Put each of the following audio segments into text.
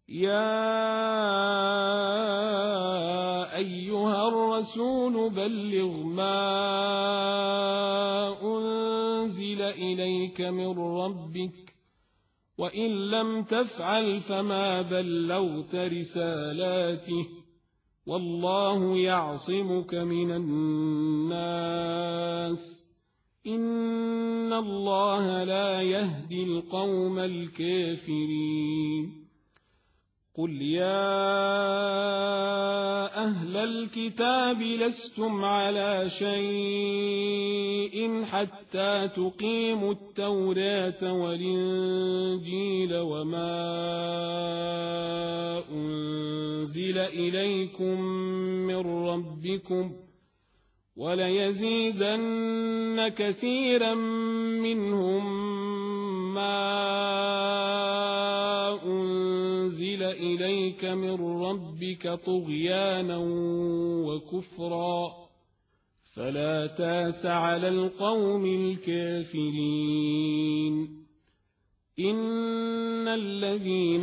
يا أيها الرسول بلغ ما أنزل إليك من ربك وإن لم تفعل فما بلغت رسالاته والله يعصمك من الناس إن الله لا يهدي القوم الكافرين قل يا أهل الكتاب لستم على شيء حتى تقيموا التوراة والإنجيل وما أنزل إليكم من ربكم وليزيدن كثيرا منهم ما أنزل إليك من ربك طغيانا وكفرا فلا تاس على القوم الكافرين إن الذين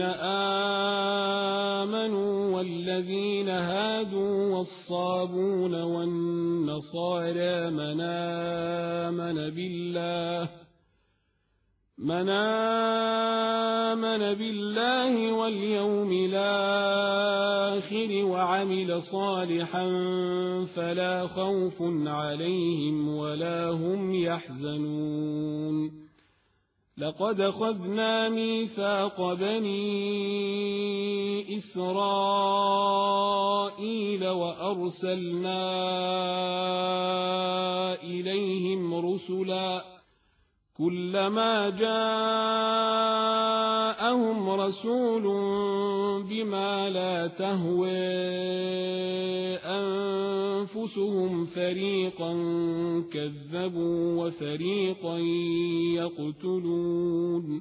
آمنوا والذين هادوا والصابون والنصارى من آمن بالله واليوم الآخر وعمل صالحا فلا خوف عليهم ولا هم يحزنون لقد أخذنا ميثاق بني إسرائيل وأرسلنا إليهم رسلا كلما جاءهم رسول بما لا تهوى أنفسهم فريقا كذبوا وفريقا يقتلون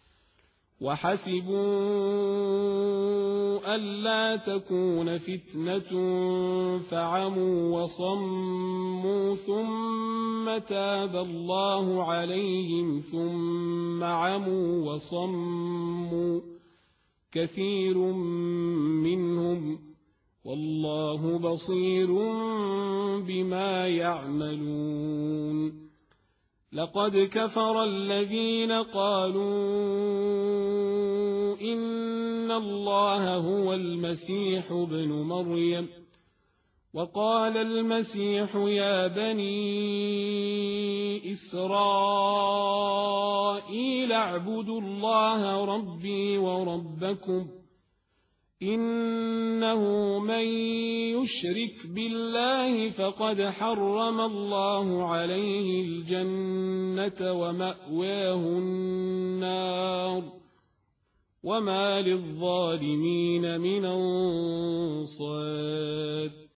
وحسبوا ألا تكون فتنة فعموا وصموا ثم تاب الله عليهم ثم عموا وصموا كثير منهم والله بصير بما يعملون لقد كفر الذين قالوا إن الله هو المسيح ابن مريم وقال المسيح يا بني إسرائيل اعبدوا الله ربي وربكم إنه من يشرك بالله فقد حرم الله عليه الجنة ومأواه النار وما للظالمين من أنصار